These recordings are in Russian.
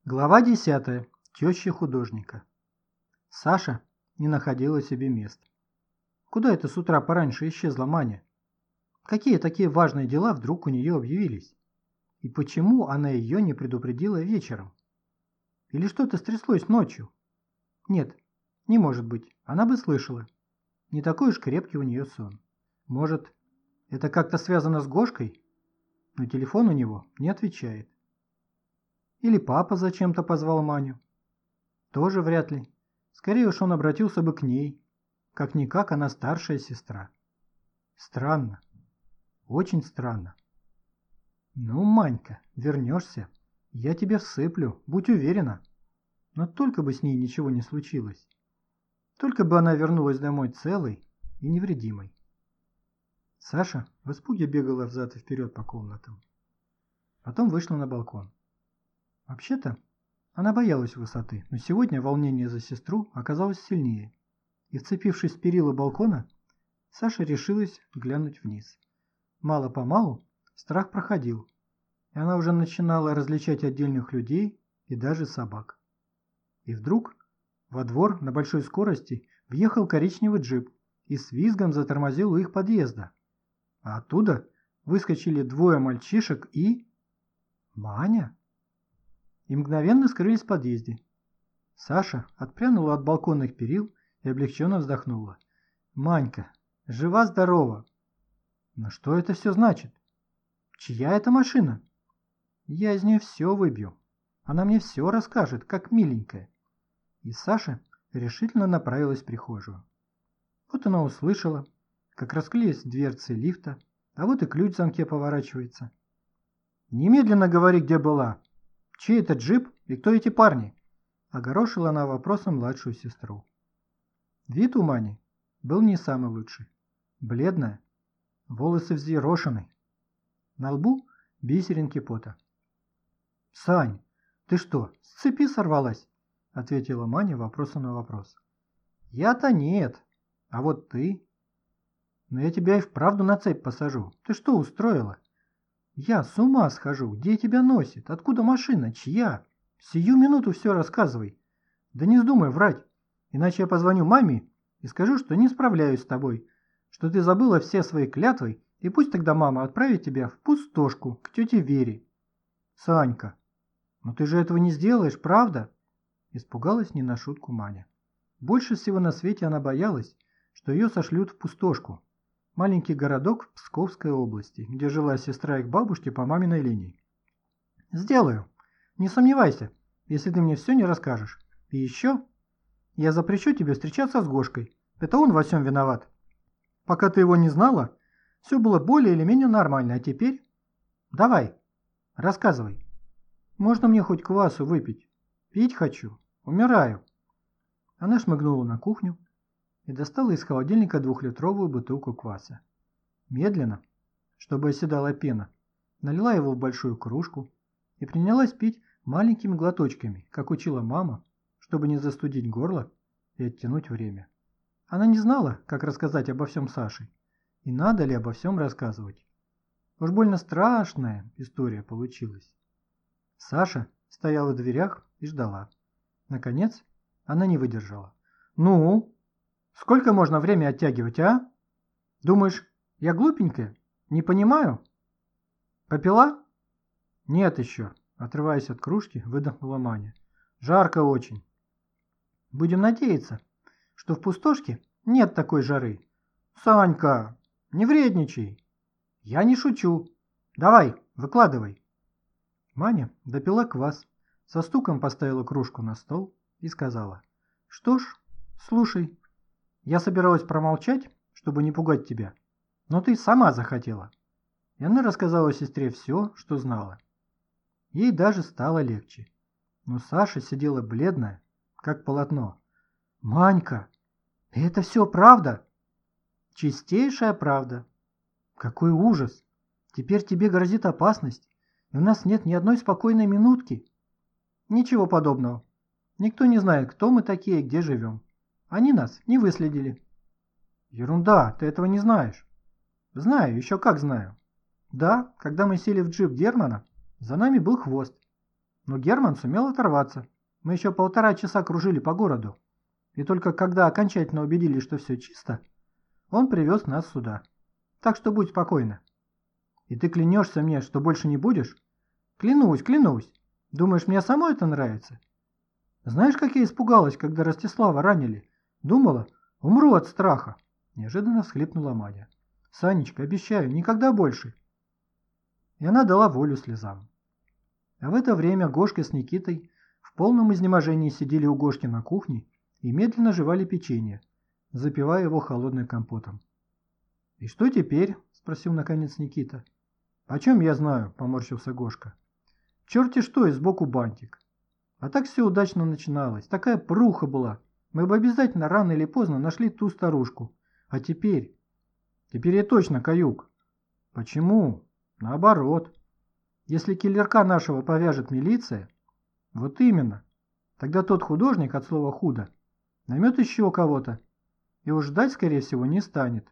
Глава 10. Теща художника. Саша не находила себе места. Куда это с утра пораньше исчезла Маня? Какие такие важные дела вдруг у нее объявились? И почему она ее не предупредила вечером? Или что-то стряслось ночью? Нет, не может быть, она бы слышала. Не такой уж крепкий у нее сон. Может, это как-то связано с Гошкой? Но телефон у него не отвечает. Или папа зачем-то позвал Маню? Тоже вряд ли. Скорее уж он обратился бы к ней. Как-никак она старшая сестра. Странно. Очень странно. Ну, Манька, вернешься. Я тебе всыплю, будь уверена. Но только бы с ней ничего не случилось. Только бы она вернулась домой целой и невредимой. Саша в испуге бегала взад и вперед по комнатам. Потом вышла на балкон. Вообще-то, она боялась высоты, но сегодня волнение за сестру оказалось сильнее, и, вцепившись в перила балкона, Саша решилась глянуть вниз. Мало-помалу страх проходил, и она уже начинала различать отдельных людей и даже собак. И вдруг во двор на большой скорости въехал коричневый джип и с визгом затормозил у их подъезда, а оттуда выскочили двое мальчишек и... Маня! И мгновенно скрылись в подъезде. Саша отпрянула от балконных перил и облегченно вздохнула. Манька, жива-здорова. Но что это все значит? Чья это машина? Я из нее все выбью. Она мне все расскажет, как миленькая. И Саша решительно направилась в прихожую. Вот она услышала, как расклеились дверцы лифта, а вот и ключ в замке поворачивается. Немедленно говори, где была. Чей это джип и кто эти парни? Огорошила она вопросом младшую сестру. Вид у Мани был не самый лучший. Бледная, волосы взъерошены. На лбу бисеринки пота. «Сань, ты что, с цепи сорвалась?» Ответила Маня вопросом на вопрос. «Я-то нет, а вот ты...» «Но я тебя и вправду на цепь посажу. Ты что устроила?» «Я с ума схожу. Где тебя носит? Откуда машина? Чья? Сию минуту все рассказывай. Да не вздумай врать, иначе я позвоню маме и скажу, что не справляюсь с тобой, что ты забыла все свои клятвы, и пусть тогда мама отправит тебя в пустошку к тете Вере». «Санька, но ты же этого не сделаешь, правда?» Испугалась не на шутку Маня. Больше всего на свете она боялась, что ее сошлют в пустошку. Маленький городок в Псковской области, где жила сестра их бабушки по маминой линии. «Сделаю. Не сомневайся, если ты мне все не расскажешь. И еще я запрещу тебе встречаться с Гошкой. Это он во всем виноват. Пока ты его не знала, все было более или менее нормально, а теперь... Давай, рассказывай. Можно мне хоть квасу выпить? Пить хочу. Умираю». Она шмыгнула на кухню и достала из холодильника 2-литровую бутылку кваса. Медленно, чтобы оседала пена, налила его в большую кружку и принялась пить маленькими глоточками, как учила мама, чтобы не застудить горло и оттянуть время. Она не знала, как рассказать обо всем Саше, и надо ли обо всем рассказывать. Уж больно страшная история получилась. Саша стояла в дверях и ждала. Наконец, она не выдержала. «Ну? Сколько можно время оттягивать, а? Думаешь, я глупенькая? Не понимаю? Попила?» «Нет еще», — отрываясь от кружки, выдохнула Маня. «Жарко очень». «Будем надеяться, что в пустошке нет такой жары». «Санька, не вредничай». «Я не шучу. Давай, выкладывай». Маня допила квас, со стуком поставила кружку на стол и сказала. «Что ж, слушай. Я собиралась промолчать, чтобы не пугать тебя, но ты сама захотела». И она рассказала сестре все, что знала. Ей даже стало легче. Но Саша сидела бледная, как полотно. «Манька, это все правда?» «Чистейшая правда». «Какой ужас! Теперь тебе грозит опасность, и у нас нет ни одной спокойной минутки». «Ничего подобного. Никто не знает, кто мы такие и где живем. Они нас не выследили». «Ерунда, ты этого не знаешь». «Знаю, еще как знаю. Да, когда мы сели в джип Германа, за нами был хвост. Но Герман сумел оторваться. Мы еще 1,5 часа кружили по городу. И только когда окончательно убедились, что все чисто, он привез нас сюда. Так что будь спокойна. И ты клянешься мне, что больше не будешь? Клянусь, клянусь. Думаешь, мне самой это нравится? Знаешь, как я испугалась, когда Ростислава ранили? Думала, умру от страха. Неожиданно всхлипнула Маня. Санечка, обещаю, никогда больше. И она дала волю слезам. А в это время Гошка с Никитой в полном изнеможении сидели у Гошки на кухне и медленно жевали печенье, запивая его холодным компотом. «И что теперь?» – спросил наконец Никита. «Почем я знаю?» – поморщился Гошка. «Черти что, и сбоку бантик. А так все удачно начиналось, такая пруха была. Мы бы обязательно рано или поздно нашли ту старушку. А теперь? Теперь я точно каюк». «Почему?» «Наоборот. Если киллерка нашего повяжет милиция...» «Вот именно. Тогда тот художник от слова «худо» наймет еще кого-то и уж ждать, скорее всего, не станет.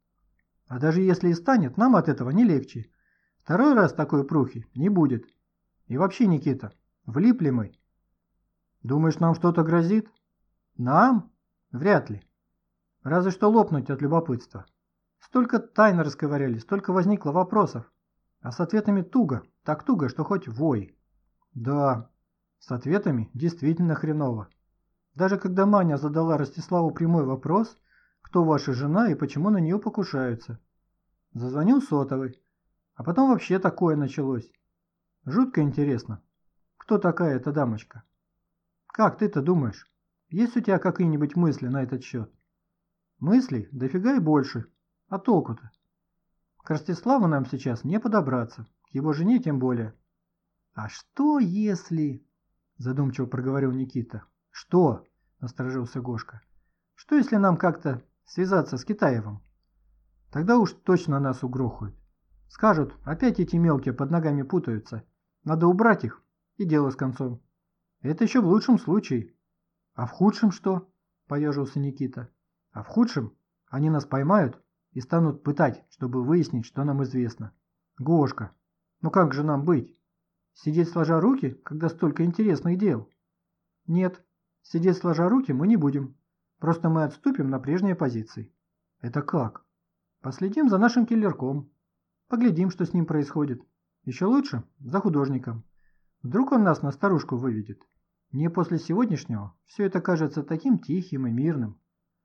А даже если и станет, нам от этого не легче. Второй раз такой прухи не будет. И вообще, Никита, влипли мы. Думаешь, нам что-то грозит? Нам? Вряд ли. Разве что лопнуть от любопытства. Столько тайн расковыряли, столько возникло вопросов. А с ответами туго, так туго, что хоть вой. Да, с ответами действительно хреново. Даже когда Маня задала Ростиславу прямой вопрос, кто ваша жена и почему на нее покушаются. Зазвонил сотовый. А потом вообще такое началось. Жутко интересно, кто такая эта дамочка? Как ты-то думаешь, есть у тебя какие-нибудь мысли на этот счет? Мыслей дофига и больше. А толку-то? К Ростиславу нам сейчас не подобраться, к его жене тем более. А что если... Задумчиво проговорил Никита. Что? Насторожился Гошка. Что если нам как-то связаться с Китаевым? Тогда уж точно нас угрохают. Скажут, опять эти мелкие под ногами путаются. Надо убрать их, и дело с концом. Это еще в лучшем случае. А в худшем что? Поежился Никита. А в худшем они нас поймают и станут пытать, чтобы выяснить, что нам известно. Гошка, ну как же нам быть? Сидеть сложа руки, когда столько интересных дел? Нет, сидеть сложа руки мы не будем. Просто мы отступим на прежние позиции. Это как? Последим за нашим киллерком. Поглядим, что с ним происходит. Еще лучше за художником. Вдруг он нас на старушку выведет. Мне после сегодняшнего все это кажется таким тихим и мирным.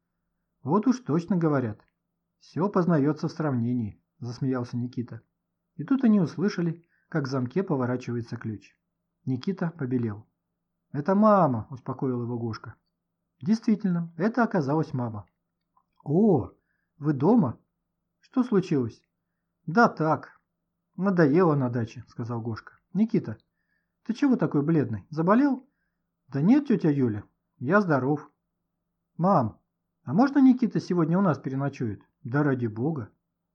Вот уж точно говорят. Все познается в сравнении, засмеялся Никита. И тут они услышали, как в замке поворачивается ключ. Никита побелел. «Это мама», – успокоил его Гошка. Действительно, это оказалась мама. «О, вы дома? Что случилось?» «Да так. Надоело на даче», – сказал Гошка. «Никита, ты чего такой бледный? Заболел?» «Да нет, тетя Юля, я здоров». «Мам, а можно Никита сегодня у нас переночует?» «Да ради бога».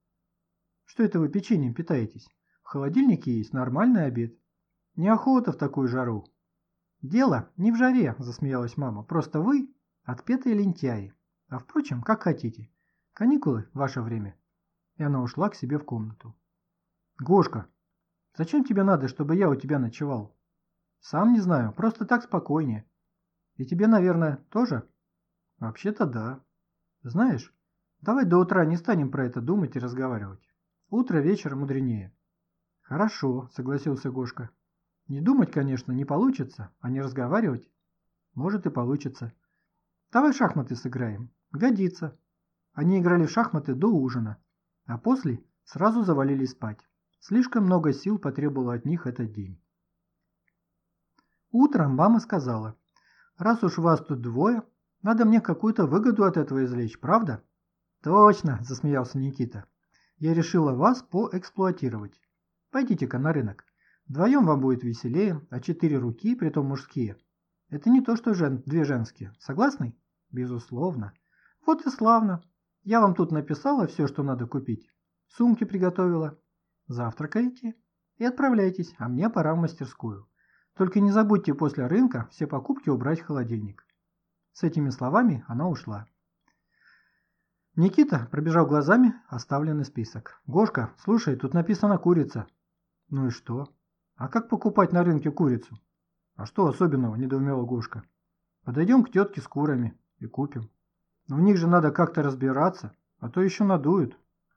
«Что это вы печеньем питаетесь? В холодильнике есть нормальный обед. Неохота в такую жару». «Дело не в жаре», – засмеялась мама. «Просто вы отпетые лентяи. А впрочем, как хотите. Каникулы – ваше время». И она ушла к себе в комнату. «Гошка, зачем тебе надо, чтобы я у тебя ночевал?» «Сам не знаю, просто так спокойнее. И тебе, наверное, тоже?» «Вообще-то да. Знаешь, давай до утра не станем про это думать и разговаривать. Утро вечера мудренее». «Хорошо», – согласился Гошка. «Не думать, конечно, не получится, а не разговаривать, может и получится. Давай в шахматы сыграем. Годится». Они играли в шахматы до ужина, а после сразу завалились спать. Слишком много сил потребовал от них этот день. Утром мама сказала: «Раз уж вас тут двое, надо мне какую-то выгоду от этого извлечь, правда?» «Точно», – засмеялся Никита. «Я решила вас поэксплуатировать. Пойдите-ка на рынок. Вдвоем вам будет веселее, а 4 руки, притом мужские. Это не то, что две женские. Согласны?» «Безусловно». «Вот и славно. Я вам тут написала все, что надо купить. Сумки приготовила. Завтракаете и отправляйтесь, а мне пора в мастерскую. Только не забудьте после рынка все покупки убрать в холодильник». С этими словами она ушла. Никита пробежал глазами оставленный список. «Гошка, слушай, тут написано курица». «Ну и что? А как покупать на рынке курицу? А что особенного, недоумела Гошка. Подойдем к тетке с курами и купим. Но в них же надо как-то разбираться, а то еще надуют.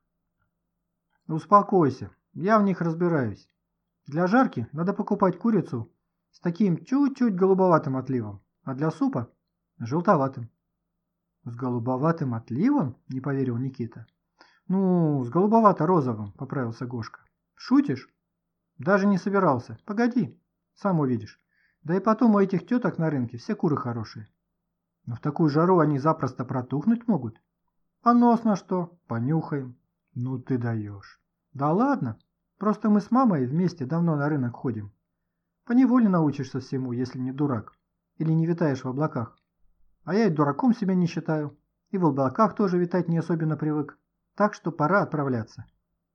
Успокойся, я в них разбираюсь. Для жарки надо покупать курицу с таким чуть-чуть голубоватым отливом, а для супа – желтоватым. С голубоватым отливом? Не поверил Никита. Ну, с голубовато-розовым, поправился Гошка. Шутишь? Даже не собирался. Погоди, сам увидишь. Да и потом у этих теток на рынке все куры хорошие. Но в такую жару они запросто протухнуть могут. А нос на что? Понюхаем. Ну ты даешь. Да ладно, просто мы с мамой вместе давно на рынок ходим. Поневоле научишься всему, если не дурак. Или не витаешь в облаках. А я и дураком себя не считаю. И в облаках тоже витать не особенно привык. Так что пора отправляться.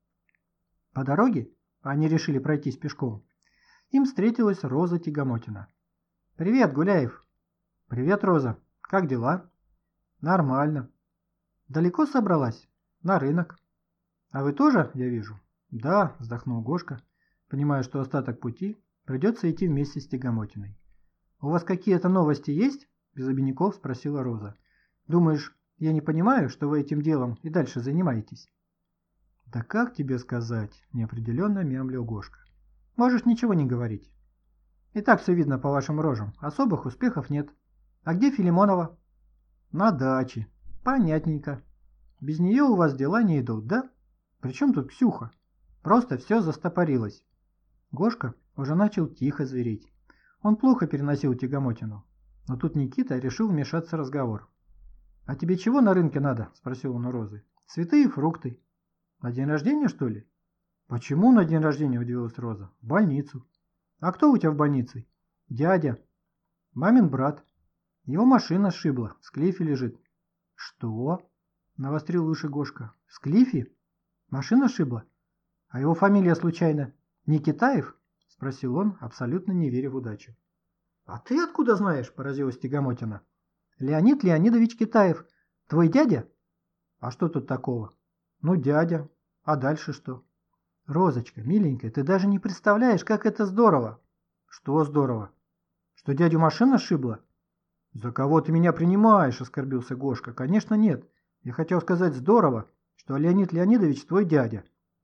По дороге, они решили пройтись пешком, им встретилась Роза Тягомотина. «Привет, Гуляев!» «Привет, Роза! Как дела?» «Нормально. Далеко собралась?» «На рынок». «А вы тоже, я вижу?» «Да», – вздохнул Гошка, понимая, что остаток пути придется идти вместе с Тягомотиной. «У вас какие-то новости есть?» – без обиняков спросила Роза. «Думаешь, я не понимаю, что вы этим делом и дальше занимаетесь?» «Да как тебе сказать?» – неопределенно мямлил Гошка. «Можешь ничего не говорить. И так все видно по вашим рожам. Особых успехов нет. А где Филимонова?» «На даче. Понятненько. Без нее у вас дела не идут, да? Причем тут Ксюха? Просто все застопорилось». Гошка уже начал тихо звереть. Он плохо переносил Тягомотину. Но тут Никита решил вмешаться в разговор. «А тебе чего на рынке надо?» – спросил он у Розы. «Цветы и фрукты». «На день рождения, что ли?» «Почему на день рождения?» – удивилась Роза. «В больницу». «А кто у тебя в больнице?» «Дядя. Мамин брат. Его машина сшибла, в склифе лежит». «Что?» – навострил уши Гошка. «В склифе? Машина сшибла? А его фамилия случайно не Китаев?» – спросил он, абсолютно не веря в удачу. «А ты откуда знаешь?» – поразилась Тягомотина. «Леонид Леонидович Китаев. Твой дядя?» «А что тут такого?» «Ну, дядя. А дальше что?» «Розочка, миленькая, ты даже не представляешь, как это здорово!» «Что здорово? Что дядю машина сшибла?» «За кого ты меня принимаешь?» – оскорбился Гошка. «Конечно нет. Я хотел сказать здорово, что Леонид Леонидович твой дядя».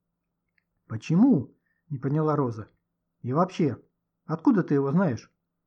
«Почему?» – не поняла Роза. «И вообще, откуда ты его знаешь?»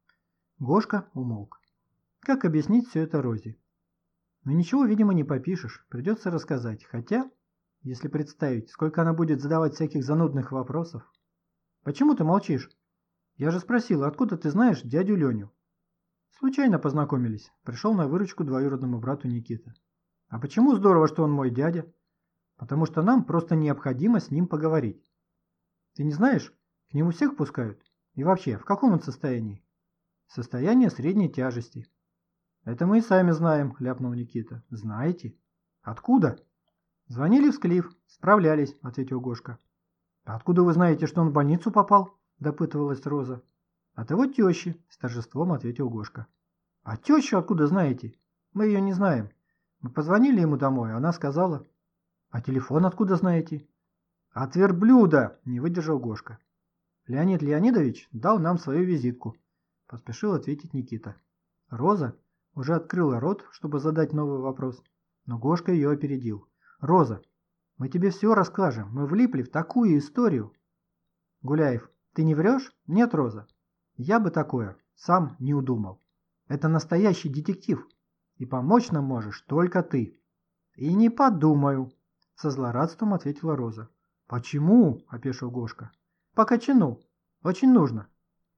Гошка умолк. Как объяснить все это Розе? Но ничего, видимо, не попишешь, придется рассказать, хотя, если представить, сколько она будет задавать всяких занудных вопросов. «Почему ты молчишь? Я же спросила, откуда ты знаешь дядю Леню?» «Случайно познакомились», пришел на выручку двоюродному брату Никита. «А почему здорово, что он мой дядя?» «Потому что нам просто необходимо с ним поговорить». «Ты не знаешь, к нему всех пускают? И вообще, в каком он состоянии?» «Состояние средней тяжести». «Это мы и сами знаем», – ляпнул Никита. «Знаете? Откуда?» «Звонили в Склиф, справлялись», – ответил Гошка. «А откуда вы знаете, что он в больницу попал?» – допытывалась Роза. «От его тещи», – с торжеством ответил Гошка. «А тещу откуда знаете? Мы ее не знаем. Мы позвонили ему домой, она сказала». «А телефон откуда знаете?» «От верблюда», – не выдержал Гошка. «Леонид Леонидович дал нам свою визитку», – поспешил ответить Никита. Роза уже открыла рот, чтобы задать новый вопрос, но Гошка ее опередил. «Роза, мы тебе все расскажем, мы влипли в такую историю». «Гуляев, ты не врешь?» «Нет, Роза, я бы такое сам не удумал. Это настоящий детектив, и помочь нам можешь только ты». «И не подумаю», – со злорадством ответила Роза. «Почему?» – опешил Гошка. «По кочану. Очень нужно».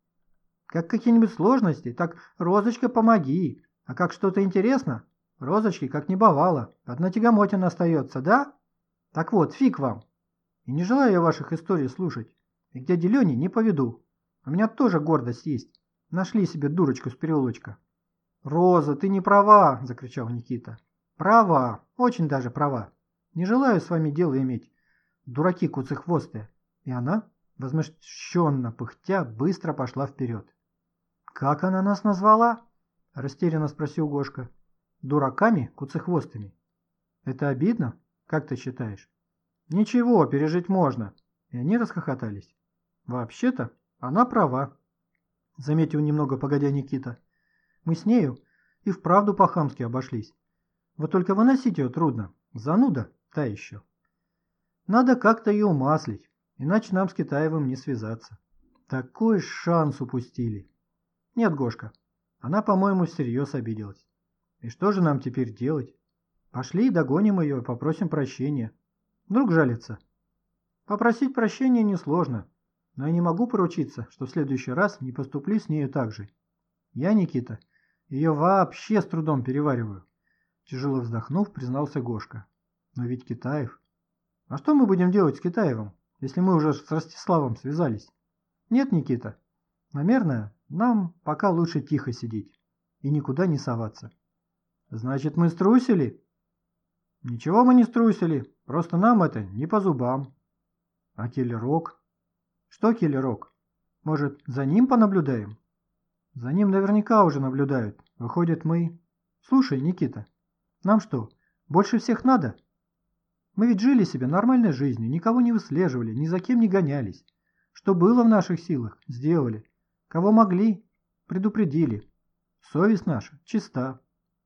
«Как какие-нибудь сложности, так, Розочка, помоги. А как что-то интересно, Розочки как не бывало. Одна Тягомотина остается, да? Так вот, фиг вам. И не желаю я ваших историй слушать. И к дяде Лене не поведу. У меня тоже гордость есть. Нашли себе дурочку с переулочка». «Роза, ты не права!» – закричал Никита. «Права, очень даже права. Не желаю с вами дело иметь, дураки куцехвостые». И она, возмущенно пыхтя, быстро пошла вперед. «Как она нас назвала?» – растерянно спросил Гошка. «Дураками куцехвостыми. Это обидно? Как ты считаешь?» «Ничего, пережить можно». И они расхохотались. «Вообще-то она права. заметил немного погодя Никита. Мы с нею и вправду по-хамски обошлись. Вот только выносить ее трудно. Зануда та еще. Надо как-то ее умаслить, иначе нам с Китаевым не связаться. Такой шанс упустили. Нет, Гошка, она, по-моему, всерьез обиделась. И что же нам теперь делать? Пошли и догоним ее и попросим прощения. Вдруг жалится. Попросить прощения несложно, но я не могу поручиться, что в следующий раз не поступлю с нею так же. Я, Никита, ее вообще с трудом перевариваю. Тяжело вздохнув, признался Гошка. Но ведь Китаев... А что мы будем делать с Китаевым, если мы уже с Ростиславом связались? Нет, Никита, наверное, нам пока лучше тихо сидеть и никуда не соваться. Значит, мы струсили? Ничего мы не струсили, просто нам это не по зубам. А Келлерок? Что Келлерок? Может, за ним понаблюдаем? За ним наверняка уже наблюдают. Выходит, мы... Слушай, Никита, нам что, больше всех надо? Мы ведь жили себе нормальной жизнью, никого не выслеживали, ни за кем не гонялись. Что было в наших силах, сделали. Кого могли, предупредили. Совесть наша чиста.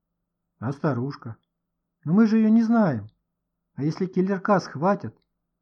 А старушка? Но мы же ее не знаем. А если Келлерка схватят?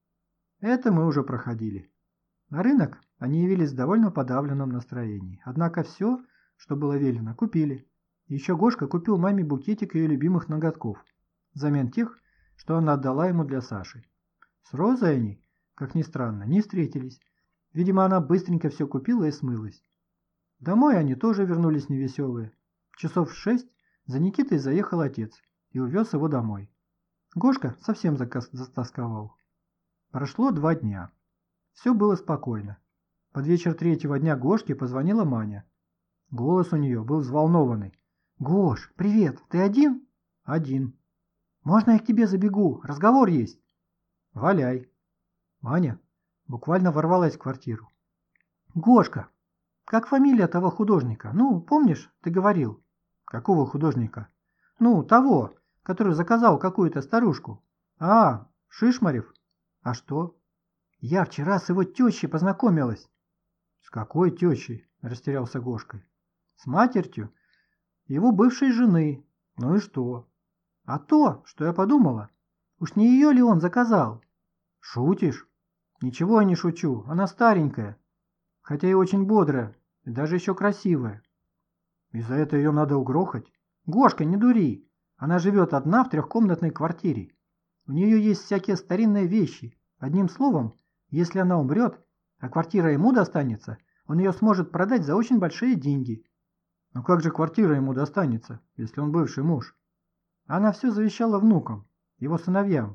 Это мы уже проходили. На рынок они явились в довольно подавленном настроении. Однако все, что было велено, купили. Еще Гошка купил маме букетик ее любимых ноготков, взамен тех, что она отдала ему для Саши. С Розой они, как ни странно, не встретились. Видимо, она быстренько все купила и смылась. Домой они тоже вернулись невеселые. Часов в 6 за Никитой заехал отец и увез его домой. Гошка совсем затасковал. Прошло 2 дня. Все было спокойно. Под вечер 3-го дня Гошке позвонила Маня. Голос у нее был взволнованный. «Гош, привет, ты один?» «Один». «Можно я к тебе забегу? Разговор есть». «Валяй». Маня буквально ворвалась в квартиру. «Гошка, как фамилия того художника? Ну, помнишь, ты говорил?» «Какого художника?» «Ну, того, который заказал какую-то старушку». «А, Шишмарев? А что?» «Я вчера с его тещей познакомилась». «С какой тещей?» – растерялся Гошка. «С матерью его бывшей жены. Ну и что?» «А то, что я подумала, уж не ее ли он заказал?» «Шутишь?» «Ничего я не шучу, она старенькая, хотя и очень бодрая, и даже еще красивая». «И за это ее надо угрохать?» «Гошка, не дури, она живет одна в 3-комнатной квартире. У нее есть всякие старинные вещи. Одним словом, если она умрет, а квартира ему достанется, он ее сможет продать за очень большие деньги». «Но как же квартира ему достанется, если он бывший муж?» Она все завещала внукам, его сыновьям.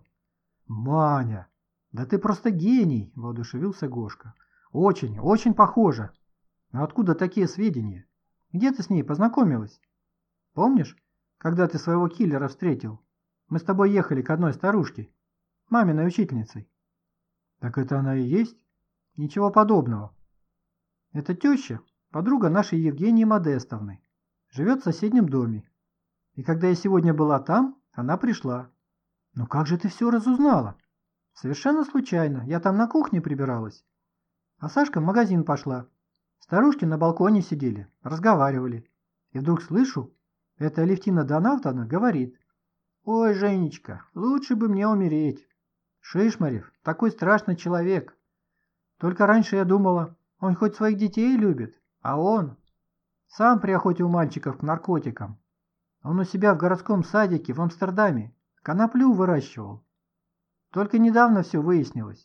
«Маня, да ты просто гений!» – воодушевился Гошка. «Очень, очень похоже. Но откуда такие сведения? Где ты с ней познакомилась? Помнишь, когда ты своего киллера встретил? Мы с тобой ехали к одной старушке, маминой учительницей». «Так это она и есть?» «Ничего подобного. Это теща, подруга нашей Евгении Модестовны. Живет в соседнем доме. И когда я сегодня была там, она пришла». «Ну как же ты все разузнала?» «Совершенно случайно. Я там на кухне прибиралась. А Сашка в магазин пошла. Старушки на балконе сидели, разговаривали. И вдруг слышу, эта Алевтина Донавтовна говорит: «Ой, Женечка, лучше бы мне умереть. Шишмарев такой страшный человек. Только раньше я думала, он хоть своих детей любит, а он сам приохотил мальчиков к наркотикам. Он у себя в городском садике в Амстердаме коноплю выращивал. Только недавно все выяснилось.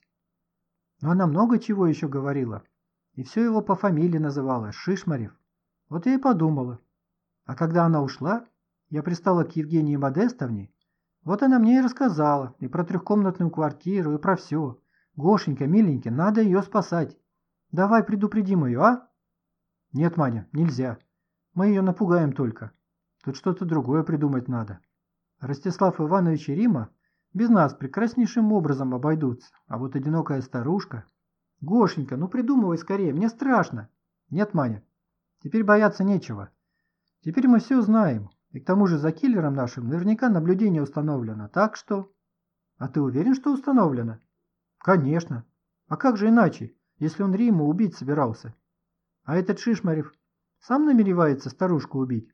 Но она много чего еще говорила, и все его по фамилии называла Шишмарев. Вот я и подумала. А когда она ушла, я пристала к Евгении Модестовне, вот она мне и рассказала и про 3-комнатную квартиру, и про все. Гошенька, миленький, надо ее спасать. Давай предупредим ее, а?» «Нет, Маня, нельзя. Мы ее напугаем только. Тут что-то другое придумать надо. Ростислав Иванович и Рима без нас прекраснейшим образом обойдутся, а вот одинокая старушка... Гошенька, ну придумывай скорее, мне страшно». «Нет, Маня, теперь бояться нечего. Теперь мы все знаем, и к тому же за киллером нашим наверняка наблюдение установлено, так что...» «А ты уверен, что установлено?» «Конечно. А как же иначе, если он Риму убить собирался? А этот Шишмарев Сам намеревается старушку убить?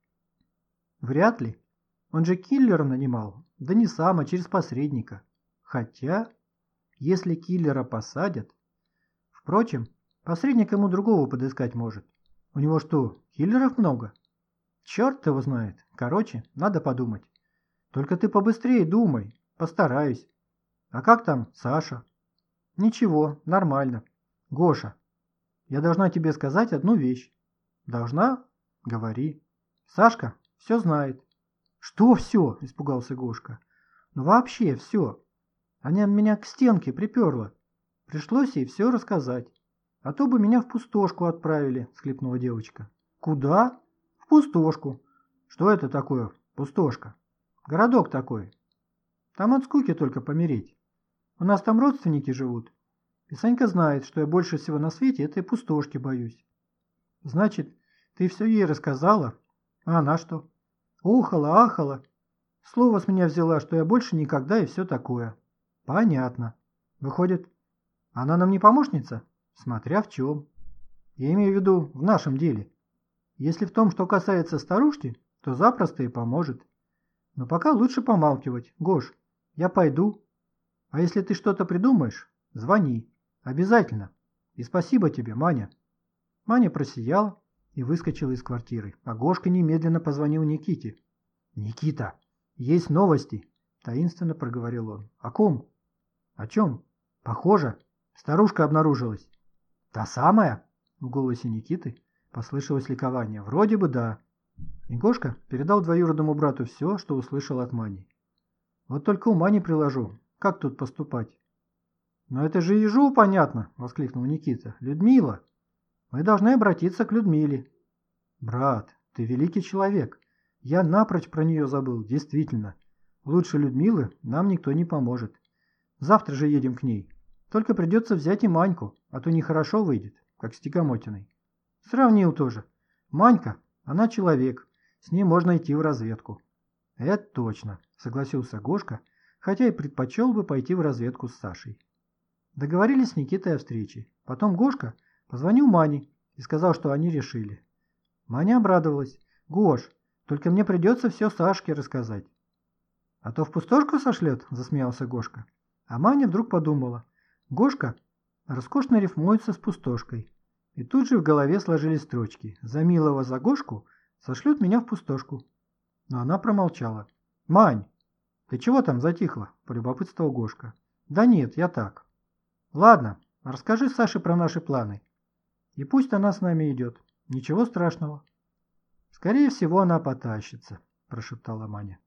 Вряд ли. Он же киллера нанимал. Да не сам, а через посредника. Хотя, если киллера посадят... Впрочем, посредник ему другого подыскать может. У него что, киллеров много? Черт его знает. Короче, надо подумать. Только ты побыстрее думай. Постараюсь. А как там Саша? Ничего, нормально. Гоша, я должна тебе сказать одну вещь. Должна? Говори. Сашка все знает. Что все? Испугался Гошка. Ну вообще все. Она меня к стенке приперла. Пришлось ей все рассказать. А то бы меня в пустошку отправили, всхлипнула девочка. Куда? В пустошку. Что это такое, пустошка? Городок такой. Там от скуки только помереть. У нас там родственники живут. И Санька знает, что я больше всего на свете этой пустошки боюсь. Значит, ты все ей рассказала? А она что? Охала, ахала. Слово с меня взяла, что я больше никогда и все такое. Понятно. Выходит, она нам не помощница? Смотря в чем. Я имею в виду в нашем деле. Если в том, что касается старушки, то запросто и поможет. Но пока лучше помалкивать. Гош, я пойду. А если ты что-то придумаешь, звони. Обязательно. И спасибо тебе, Маня. Маня просияла и выскочила из квартиры, а Гошка немедленно позвонил Никите. «Никита, есть новости!» – таинственно проговорил он. «О ком?» «О чем?» «Похоже, старушка обнаружилась». «Та самая?» – в голосе Никиты послышалось ликование. «Вроде бы да». И Гошка передал двоюродному брату все, что услышал от Мани. «Вот только ума не приложу. Как тут поступать?» «Но это же ежу понятно!» – воскликнул Никита. «Людмила! Мы должны обратиться к Людмиле». «Брат, ты великий человек. Я напрочь про нее забыл, действительно. Лучше Людмилы нам никто не поможет. Завтра же едем к ней. Только придется взять и Маньку, а то нехорошо выйдет, как с Тягомотиной». Сравнил тоже. Манька, она человек, с ней можно идти в разведку. «Это точно», – согласился Гошка, хотя и предпочел бы пойти в разведку с Сашей. Договорились с Никитой о встрече. Потом Гошка позвонил Мане и сказал, что они решили. Маня обрадовалась. «Гош, только мне придется все Сашке рассказать». «А то в пустошку сошлет?» – засмеялся Гошка. А Маня вдруг подумала. Гошка роскошно рифмуется с пустошкой. И тут же в голове сложились строчки. «За милого за Гошку сошлют меня в пустошку». Но она промолчала. «Мань, ты чего там затихла?» – полюбопытствовал Гошка. «Да нет, я так». «Ладно, расскажи Саше про наши планы. И пусть она с нами идет. Ничего страшного». «Скорее всего, она потащится», – прошептала Маня.